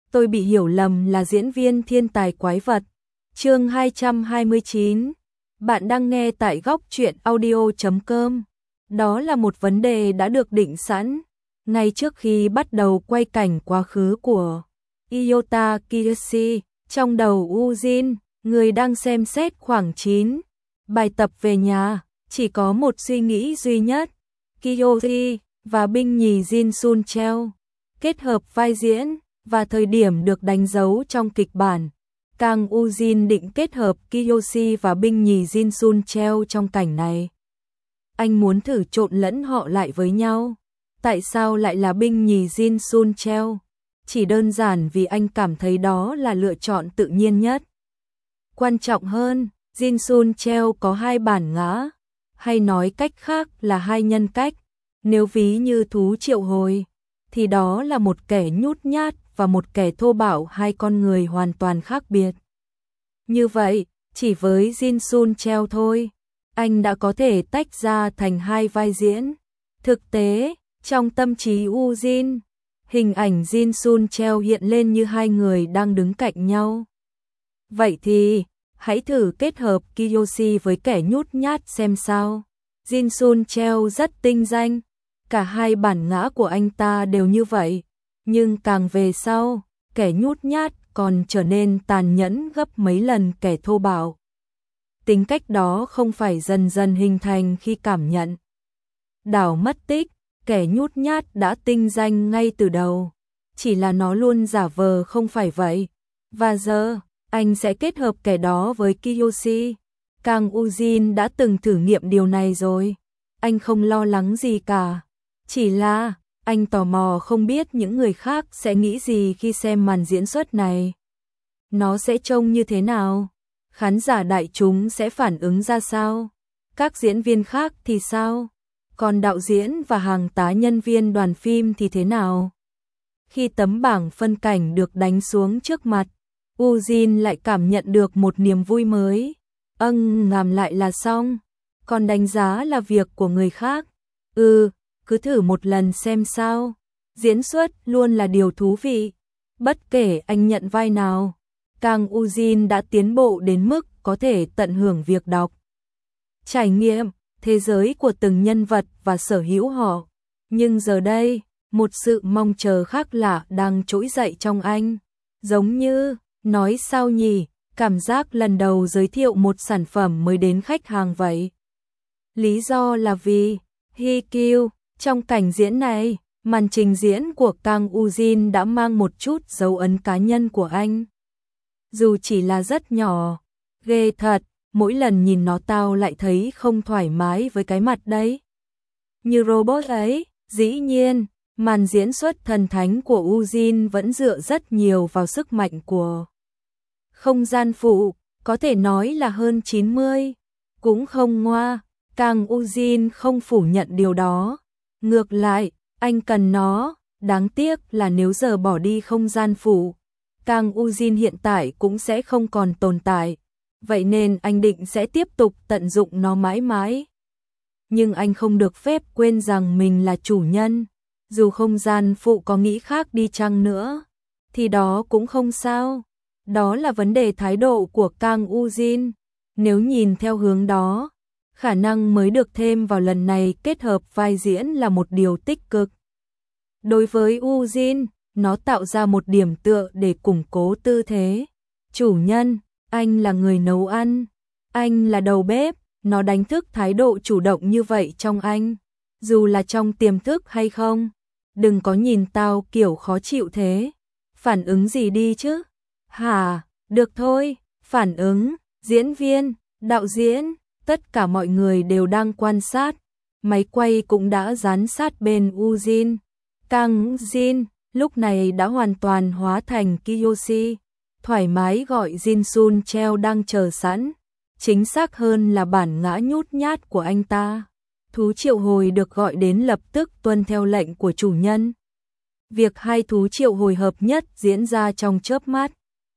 tôi bị hiểu lầm là diễn viên thiên tài quái vật. Chương 229. Bạn đang nghe tại góc truyện audio.com. Đó là một vấn đề đã được định sẵn ngay trước khi bắt đầu quay cảnh quá khứ của Iota Kiyoshi. Trong đầu Ujin, người đang xem xét khoảng 9 bài tập về nhà, chỉ có một suy nghĩ duy nhất. Kiyoshi và binh nhì Jin Sun Cheo kết hợp vai diễn và thời điểm được đánh dấu trong kịch bản. Kang Ujin định kết hợp Kiyoshi và binh nhì Jin Sun Cheo trong cảnh này. Anh muốn thử trộn lẫn họ lại với nhau. Tại sao lại là binh nhì Jin Sun Cheo? Chỉ đơn giản vì anh cảm thấy đó là lựa chọn tự nhiên nhất. Quan trọng hơn, Jin Sun Cheo có hai bản ngã, hay nói cách khác là hai nhân cách. Nếu ví như thú triệu hồi, thì đó là một kẻ nhút nhát và một kẻ thô bạo, hai con người hoàn toàn khác biệt. Như vậy, chỉ với Jin Sun Cheo thôi, anh đã có thể tách ra thành hai vai diễn. Thực tế, trong tâm trí Ujin, hình ảnh Jin Sun Cheo hiện lên như hai người đang đứng cạnh nhau. Vậy thì, hãy thử kết hợp Kiyoshi với kẻ nhút nhát xem sao. Jin Sun Cheo rất tinh danh, cả hai bản ngã của anh ta đều như vậy, nhưng càng về sau, kẻ nhút nhát còn trở nên tàn nhẫn gấp mấy lần kẻ thô bạo. Tính cách đó không phải dần dần hình thành khi cảm nhận đảo mất tích, kẻ nhút nhát đã tinh danh ngay từ đầu, chỉ là nó luôn giả vờ không phải vậy. Và giờ, anh sẽ kết hợp kẻ đó với Kiyoshi. Kang Ujin đã từng thử nghiệm điều này rồi. Anh không lo lắng gì cả. Chỉ là, anh tò mò không biết những người khác sẽ nghĩ gì khi xem màn diễn xuất này. Nó sẽ trông như thế nào? Khán giả đại chúng sẽ phản ứng ra sao? Các diễn viên khác thì sao? Còn đạo diễn và hàng tá nhân viên đoàn phim thì thế nào? Khi tấm bảng phân cảnh được đánh xuống trước mặt, Ujin lại cảm nhận được một niềm vui mới. Làm lại là xong. Còn đánh giá là việc của người khác. Cứ thử một lần xem sao. Diễn xuất luôn là điều thú vị. Bất kể anh nhận vai nào, Kang Ujin đã tiến bộ đến mức có thể tận hưởng việc đọc, trải nghiệm thế giới của từng nhân vật và sở hữu họ. Nhưng giờ đây, một sự mong chờ khác lạ đang trỗi dậy trong anh. Giống như, nói sao nhỉ, cảm giác lần đầu giới thiệu một sản phẩm mới đến khách hàng vậy. Lý do là vì, Hikyu, trong cảnh diễn này, màn trình diễn của Kang Ujin đã mang một chút dấu ấn cá nhân của anh. Dù chỉ là rất nhỏ, ghê thật, mỗi lần nhìn nó tao lại thấy không thoải mái với cái mặt đấy. Như robot ấy, dĩ nhiên, màn diễn xuất thần thánh của Ujin vẫn dựa rất nhiều vào sức mạnh của không gian phụ, có thể nói là hơn 90. Cũng không ngoa, Kang Ujin không phủ nhận điều đó. Ngược lại, anh cần nó, đáng tiếc là nếu giờ bỏ đi không gian phụ, Kang Ujin hiện tại cũng sẽ không còn tồn tại. Vậy nên anh định sẽ tiếp tục tận dụng nó mãi mãi. Nhưng anh không được phép quên rằng mình là chủ nhân. Dù không gian phụ có nghĩ khác đi chăng nữa, thì đó cũng không sao. Đó là vấn đề thái độ của Kang Ujin. Nếu nhìn theo hướng đó, khả năng mới được thêm vào lần này kết hợp vai diễn là một điều tích cực. Đối với Ujin, nó tạo ra một điểm tựa để củng cố tư thế. Chủ nhân, anh là người nấu ăn, anh là đầu bếp, nó đánh thức thái độ chủ động như vậy trong anh. Dù là trong tiềm thức hay không, đừng có nhìn tao kiểu khó chịu thế. Phản ứng gì đi chứ? Hả, được thôi, phản ứng, diễn viên, đạo diễn, tất cả mọi người đều đang quan sát. Máy quay cũng đã dán sát bên Ujin. Kang Ujin lúc này đã hoàn toàn hóa thành Kiyoshi, thoải mái gọi Jin Sun Cheo đang chờ sẵn. Chính xác hơn là bản ngã nhút nhát của anh ta. Thú triệu hồi được gọi đến lập tức tuân theo lệnh của chủ nhân. Việc hai thú triệu hồi hợp nhất diễn ra trong chớp mắt.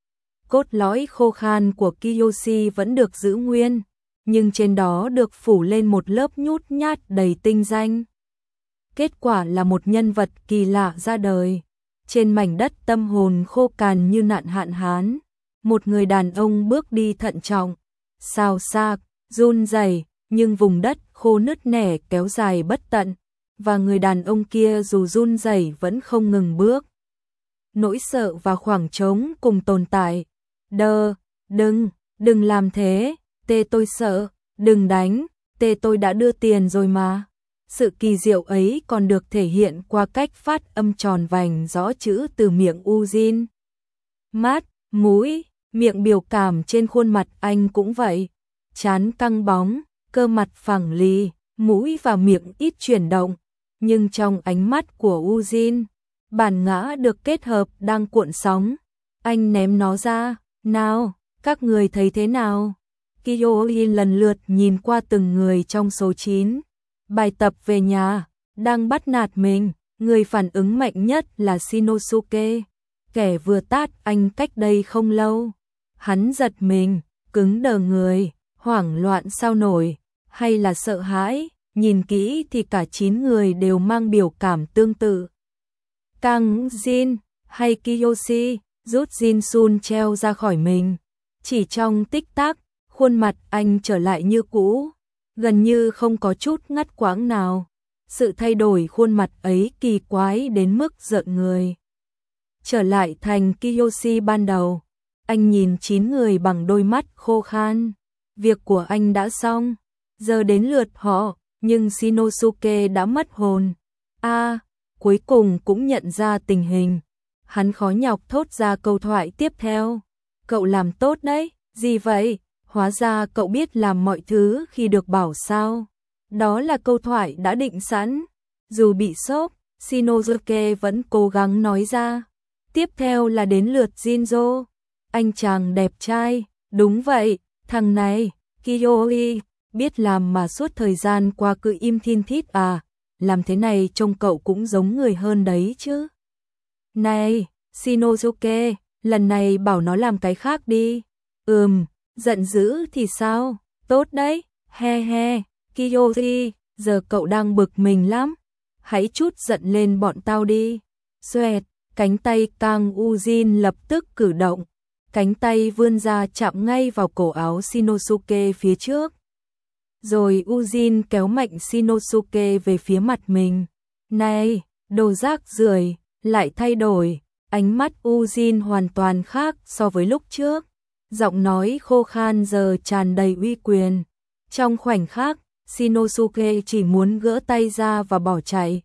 Cốt lõi khô khan của Kiyoshi vẫn được giữ nguyên, nhưng trên đó được phủ lên một lớp nhút nhát đầy tinh danh. Kết quả là một nhân vật kỳ lạ ra đời. trên mảnh đất tâm hồn khô cằn như nạn hạn hán, một người đàn ông bước đi thận trọng, xào xạc, run rẩy, nhưng vùng đất khô nứt nẻ kéo dài bất tận, và người đàn ông kia dù run rẩy vẫn không ngừng bước. Nỗi sợ và khoảng trống cùng tồn tại. Đừng làm thế, tê tôi sợ, đừng đánh, tê tôi đã đưa tiền rồi mà. Sự kỳ diệu ấy còn được thể hiện qua cách phát âm tròn vành rõ chữ từ miệng Ujin. Mắt, mũi, miệng biểu cảm trên khuôn mặt anh cũng vậy. Trán căng bóng, cơ mặt phẳng lì, mũi và miệng ít chuyển động. Nhưng trong ánh mắt của Ujin, bản ngã được kết hợp đang cuộn sóng. Anh ném nó ra, nào, các người thấy thế nào? Kyoin lần lượt nhìn qua từng người trong số 9. Bài tập về nhà, đang bắt nạt mình, người phản ứng mạnh nhất là Shinosuke, kẻ vừa tát anh cách đây không lâu. Hắn giật mình, cứng đờ người, hoảng loạn sao nổi, hay là sợ hãi, nhìn kỹ thì cả 9 người đều mang biểu cảm tương tự. Kang Jin hay Kiyoshi rút Jin Sun treo ra khỏi mình. Chỉ trong tích tắc, khuôn mặt anh trở lại như cũ, gần như không có chút ngắt quãng nào. Sự thay đổi khuôn mặt ấy kỳ quái đến mức rợn người. Trở lại thành Kiyoshi ban đầu, anh nhìn 9 người bằng đôi mắt khô khan. Việc của anh đã xong, giờ đến lượt họ, nhưng Shinosuke đã mất hồn. Cuối cùng cũng nhận ra tình hình. Hắn khó nhọc thốt ra câu thoại tiếp theo. Cậu làm tốt đấy, gì vậy? Hóa ra cậu biết làm mọi thứ khi được bảo sao. Đó là câu thoại đã định sẵn. Dù bị sốc, Shinosuke vẫn cố gắng nói ra. Tiếp theo là đến lượt Jinzo. Anh chàng đẹp trai, đúng vậy, thằng này, Kiyoi, biết làm mà suốt thời gian qua cứ im thin thít à, làm thế này trông cậu cũng giống người hơn đấy chứ. Này, Shinosuke, lần này bảo nó làm cái khác đi. Giận dữ thì sao, tốt đấy, he he, Kiyoshi, giờ cậu đang bực mình lắm, hãy chút giận lên bọn tao đi. Xoẹt, cánh tay Kang Ujin lập tức cử động, cánh tay vươn ra chạm ngay vào cổ áo Shinosuke phía trước. Rồi Ujin kéo mạnh Shinosuke về phía mặt mình. Này, đồ rác rưởi, lại thay đổi. Ánh mắt Ujin hoàn toàn khác so với lúc trước. Giọng nói khô khan giờ tràn đầy uy quyền. Trong khoảnh khắc, Shinosuke chỉ muốn gỡ tay ra và bỏ chạy.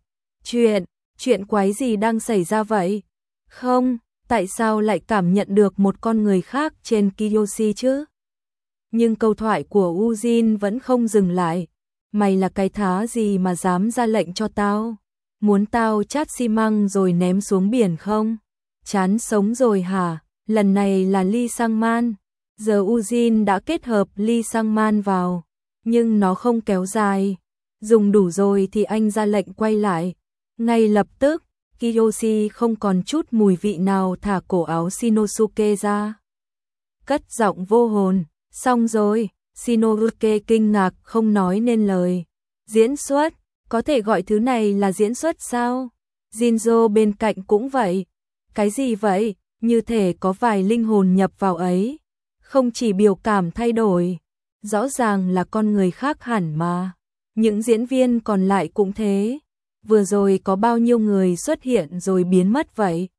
Chuyện quái gì đang xảy ra vậy? Không, tại sao lại cảm nhận được một con người khác trên Kiyoshi chứ? Nhưng câu thoại của Ujin vẫn không dừng lại. Mày là cái thá gì mà dám ra lệnh cho tao? Muốn tao chát xi măng rồi ném xuống biển không? Chán sống rồi hả? Lần này là Lee Sang-man. Giờ Ujin đã kết hợp Lee Sang-man vào, nhưng nó không kéo dài. Dùng đủ rồi thì anh ra lệnh quay lại. Ngay lập tức, Kiyoshi không còn chút mùi vị nào thả cổ áo Shinosuke ra. Cất giọng vô hồn, xong rồi, Shinosuke kinh ngạc không nói nên lời. Diễn xuất, có thể gọi thứ này là diễn xuất sao? Jinzo bên cạnh cũng vậy. Cái gì vậy? Như thể có vài linh hồn nhập vào ấy. Không chỉ biểu cảm thay đổi, rõ ràng là con người khác hẳn mà. Những diễn viên còn lại cũng thế. Vừa rồi có bao nhiêu người xuất hiện rồi biến mất vậy?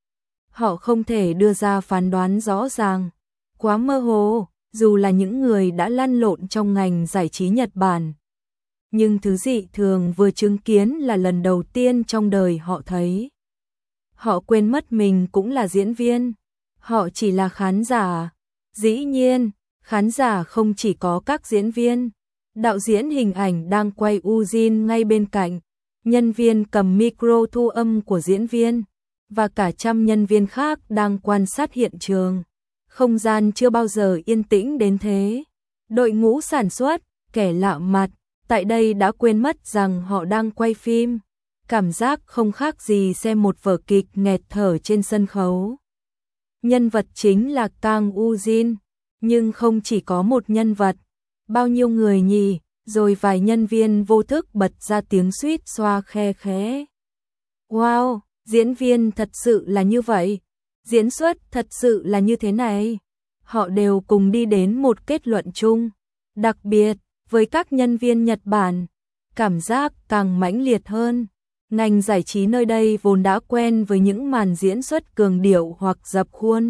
Họ không thể đưa ra phán đoán rõ ràng. Quá mơ hồ, dù là những người đã lăn lộn trong ngành giải trí Nhật Bản. Nhưng thứ dị thường vừa chứng kiến là lần đầu tiên trong đời họ thấy. Họ quên mất mình cũng là diễn viên. Họ chỉ là khán giả. Dĩ nhiên, khán giả không chỉ có các diễn viên. Đạo diễn hình ảnh đang quay Ujin ngay bên cạnh. Nhân viên cầm micro thu âm của diễn viên. Và cả trăm nhân viên khác đang quan sát hiện trường. Không gian chưa bao giờ yên tĩnh đến thế. Đội ngũ sản xuất, kẻ lạ mặt, tại đây đã quên mất rằng họ đang quay phim. Cảm giác không khác gì xem một vở kịch nghẹt thở trên sân khấu. Nhân vật chính là Kang Ujin, nhưng không chỉ có một nhân vật. Bao nhiêu người nhỉ, rồi vài nhân viên vô thức bật ra tiếng suýt xoa khe khẽ. Wow, Diễn viên thật sự là như vậy, diễn xuất thật sự là như thế này. Họ đều cùng đi đến một kết luận chung. Đặc biệt, với các nhân viên Nhật Bản, cảm giác càng mãnh liệt hơn. Ngành giải trí nơi đây vốn đã quen với những màn diễn xuất cường điệu hoặc dập khuôn.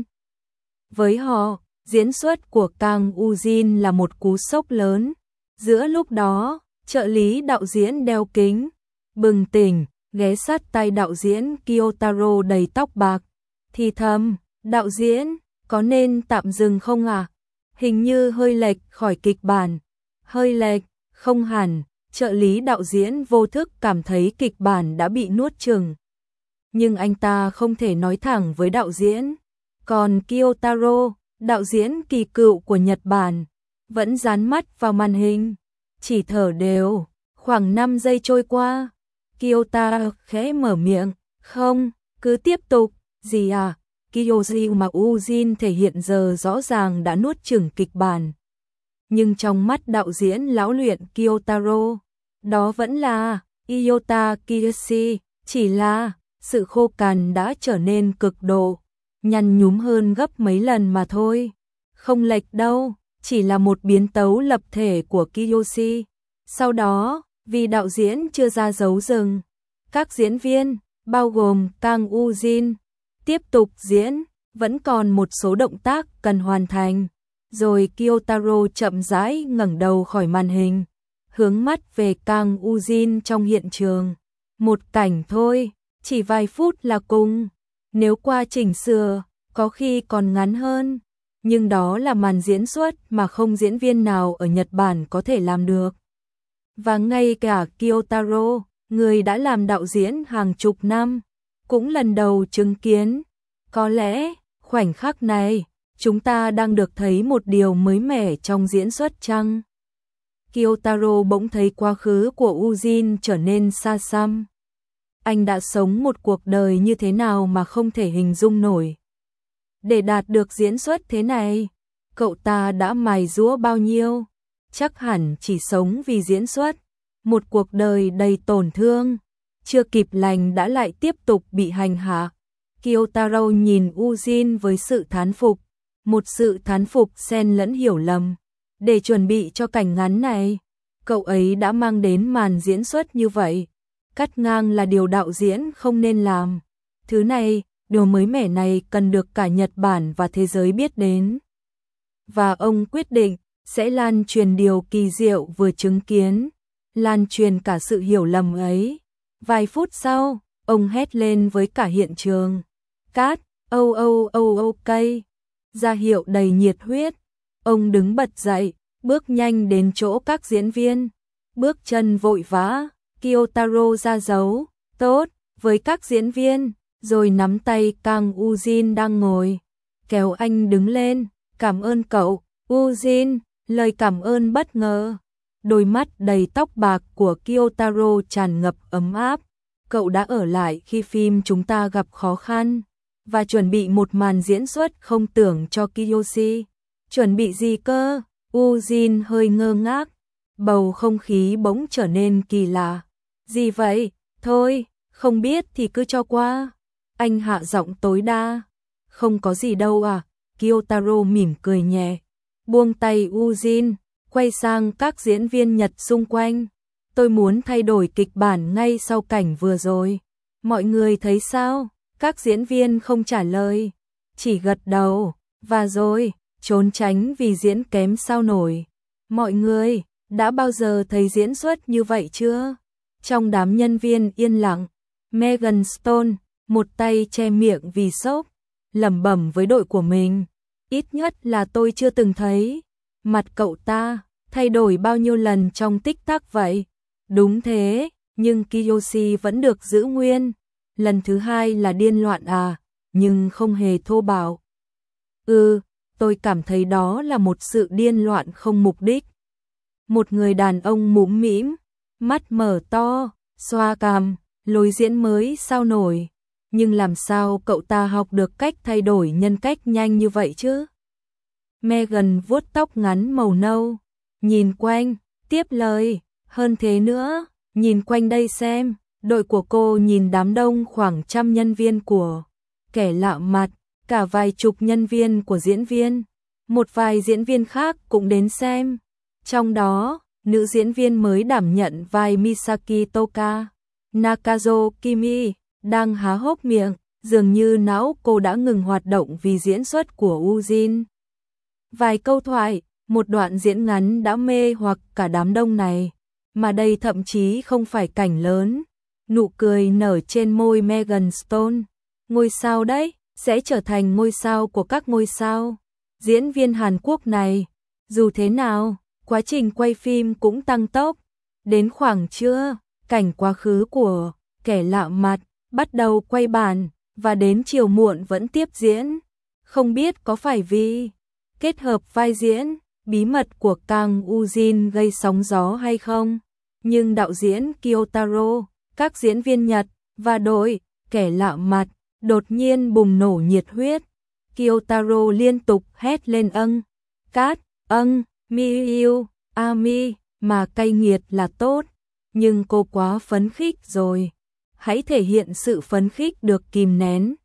Với họ, diễn xuất của Kang Woo-jin là một cú sốc lớn. Giữa lúc đó, trợ lý đạo diễn đeo kính, bừng tỉnh, ghé sát tai đạo diễn Kiyotaro đầy tóc bạc, thì thầm, đạo diễn, có nên tạm dừng không à? Hình như hơi lệch khỏi kịch bản. Hơi lệch, không hẳn, trợ lý đạo diễn vô thức cảm thấy kịch bản đã bị nuốt chửng. Nhưng anh ta không thể nói thẳng với đạo diễn. Còn Kiyotaro, đạo diễn kỳ cựu của Nhật Bản, vẫn dán mắt vào màn hình, chỉ thở đều. Khoảng 5 giây trôi qua, Kiyotaro khẽ mở miệng, không, cứ tiếp tục, gì à? Kiyoshi mà Woo-jin thể hiện giờ rõ ràng đã nuốt chửng kịch bản. Nhưng trong mắt đạo diễn lão luyện Kiyotaro, đó vẫn là Iota Kiyoshi, chỉ là sự khô cằn đã trở nên cực độ, nhăn nhúm hơn gấp mấy lần mà thôi. Không lệch đâu, chỉ là một biến tấu lập thể của Kiyoshi. Sau đó, vì đạo diễn chưa ra dấu dừng, các diễn viên, bao gồm Kang Woo-jin, tiếp tục diễn, vẫn còn một số động tác cần hoàn thành. Rồi Kiyotaro chậm rãi ngẩng đầu khỏi màn hình, hướng mắt về Kang Woo-jin trong hiện trường. Một cảnh thôi, chỉ vài phút là cùng. Nếu qua chỉnh sửa, có khi còn ngắn hơn. Nhưng đó là màn diễn xuất mà không diễn viên nào ở Nhật Bản có thể làm được. Và ngay cả Kiyotaro, người đã làm đạo diễn hàng chục năm, cũng lần đầu chứng kiến. Có lẽ, khoảnh khắc này, chúng ta đang được thấy một điều mới mẻ trong diễn xuất chăng? Kiyotaro bỗng thấy quá khứ của Woo-jin trở nên xa xăm. Anh đã sống một cuộc đời như thế nào mà không thể hình dung nổi. Để đạt được diễn xuất thế này, cậu ta đã mài giũa bao nhiêu? Chắc hẳn chỉ sống vì diễn xuất. Một cuộc đời đầy tổn thương, chưa kịp lành đã lại tiếp tục bị hành hạ. Kiyotaro nhìn Woo-jin với sự thán phục, một sự thán phục xen lẫn hiểu lầm. Để chuẩn bị cho cảnh ngắn này, cậu ấy đã mang đến màn diễn xuất như vậy. Cắt ngang là điều đạo diễn không nên làm. Thứ này, điều mới mẻ này cần được cả Nhật Bản và thế giới biết đến. Và ông quyết định sẽ lan truyền điều kỳ diệu vừa chứng kiến, lan truyền cả sự hiểu lầm ấy. Vài phút sau, ông hét lên với cả hiện trường. Cát, ok. Ra hiệu đầy nhiệt huyết. Ông đứng bật dậy, bước nhanh đến chỗ các diễn viên. Bước chân vội vã, Kiyotaro ra dấu, tốt, với các diễn viên, rồi nắm tay Kang Woo-jin đang ngồi. Kéo anh đứng lên, cảm ơn cậu, Woo-jin, lời cảm ơn bất ngờ. Đôi mắt đầy tóc bạc của Kiyotaro tràn ngập ấm áp. Cậu đã ở lại khi phim chúng ta gặp khó khăn, và chuẩn bị một màn diễn xuất không tưởng cho Kiyoshi. Chuẩn bị gì cơ? Woo-jin hơi ngơ ngác. Bầu không khí bỗng trở nên kỳ lạ. Gì vậy? Thôi, không biết thì cứ cho qua. Anh hạ giọng tối đa. Không có gì đâu à? Kiyotaro mỉm cười nhẹ. Buông tay Woo-jin, quay sang các diễn viên Nhật xung quanh. Tôi muốn thay đổi kịch bản ngay sau cảnh vừa rồi. Mọi người thấy sao? Các diễn viên không trả lời, chỉ gật đầu, và rồi, trốn tránh vì diễn kém sao nổi. Mọi người, đã bao giờ thấy diễn xuất như vậy chưa? Trong đám nhân viên yên lặng, Megan Stone, một tay che miệng vì sốc, lẩm bẩm với đội của mình. Ít nhất là tôi chưa từng thấy. Mặt cậu ta, thay đổi bao nhiêu lần trong tích tắc vậy? Đúng thế, nhưng Kiyoshi vẫn được giữ nguyên. Lần thứ hai là điên loạn à, nhưng không hề thô bạo. Tôi cảm thấy đó là một sự điên loạn không mục đích. Một người đàn ông mũm mĩm, mắt mở to, xoa cằm, lối diễn mới sao nổi. Nhưng làm sao cậu ta học được cách thay đổi nhân cách nhanh như vậy chứ? Megan vuốt tóc ngắn màu nâu, nhìn quanh, tiếp lời, hơn thế nữa, nhìn quanh đây xem, Đội của cô nhìn đám đông khoảng 100 nhân viên của Kẻ Lạ Mặt, cả vài chục nhân viên của diễn viên. Một vài diễn viên khác cũng đến xem. Trong đó, nữ diễn viên mới đảm nhận vai Misaki Toka, Nakazo Kimi, đang há hốc miệng, dường như não cô đã ngừng hoạt động vì diễn xuất của Ujin. Vài câu thoại, một đoạn diễn ngắn đã mê hoặc cả đám đông này, mà đây thậm chí không phải cảnh lớn. Nụ cười nở trên môi Megan Stone. Ngôi sao đấy, sẽ trở thành ngôi sao của các ngôi sao. Diễn viên Hàn Quốc này, dù thế nào, quá trình quay phim cũng tăng tốc. Đến khoảng trưa, cảnh quá khứ của Kẻ Lạ Mặt bắt đầu quay bản, và đến chiều muộn vẫn tiếp diễn. Không biết có phải vì kết hợp vai diễn, bí mật của Kang Ujin gây sóng gió hay không, nhưng đạo diễn Kyotaro, các diễn viên Nhật và đội Kẻ Lạ Mặt đột nhiên bùng nổ nhiệt huyết. Kyotaro liên tục hét lên cát, Miu, Ami, mà cay nghiệt là tốt, nhưng cô quá phấn khích rồi. Hãy thể hiện sự phấn khích được kìm nén.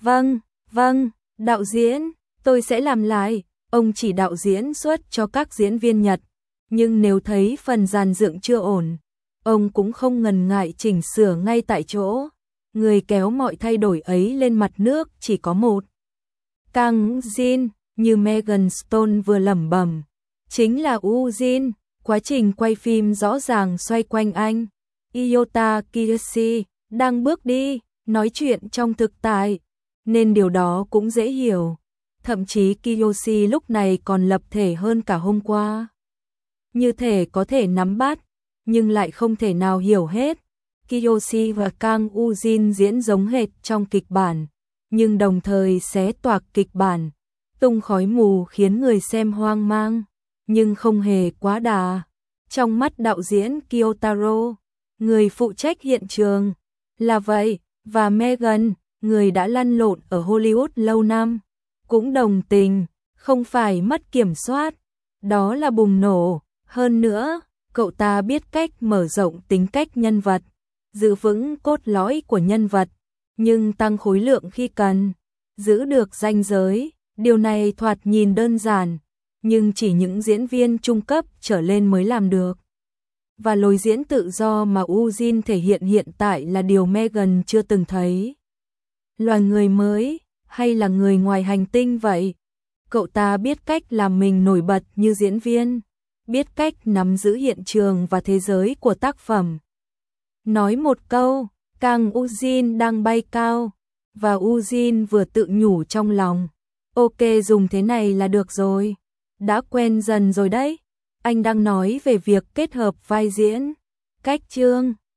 Vâng, đạo diễn, tôi sẽ làm lại. Ông chỉ đạo diễn xuất cho các diễn viên Nhật, nhưng nếu thấy phần dàn dựng chưa ổn, ông cũng không ngần ngại chỉnh sửa ngay tại chỗ. Người kéo mọi thay đổi ấy lên mặt nước chỉ có một. Kang Jin, như Megan Stone vừa lẩm bẩm, chính là Ujin. Quá trình quay phim rõ ràng xoay quanh anh. Iota Kiyoshi đang bước đi, nói chuyện trong thực tại, nên điều đó cũng dễ hiểu. Thậm chí Kiyoshi lúc này còn lập thể hơn cả hôm qua. Như thể có thể nắm bắt, nhưng lại không thể nào hiểu hết. Kiyoshi và Kang Ujin diễn giống hệt trong kịch bản, nhưng đồng thời xé toạc kịch bản, tung khói mù khiến người xem hoang mang, nhưng không hề quá đà. Trong mắt đạo diễn Kyotaro, người phụ trách hiện trường, là vậy, và Megan, người đã lăn lộn ở Hollywood lâu năm, cũng đồng tình, không phải mất kiểm soát, đó là bùng nổ. Hơn nữa, cậu ta biết cách mở rộng tính cách nhân vật, giữ vững cốt lõi của nhân vật, nhưng tăng khối lượng khi cần, giữ được ranh giới. Điều này thoạt nhìn đơn giản, nhưng chỉ những diễn viên trung cấp trở lên mới làm được. Và lối diễn tự do mà Ujin thể hiện hiện tại là điều Megan chưa từng thấy. Loài người mới, hay là người ngoài hành tinh vậy? Cậu ta biết cách làm mình nổi bật như diễn viên, biết cách nắm giữ hiện trường và thế giới của tác phẩm. Nói một câu, Kang Ujin đang bay cao, và Ujin vừa tự nhủ trong lòng. Ok, dùng thế này là được rồi. Đã quen dần rồi đấy. Anh đang nói về việc kết hợp vai diễn, cách chương,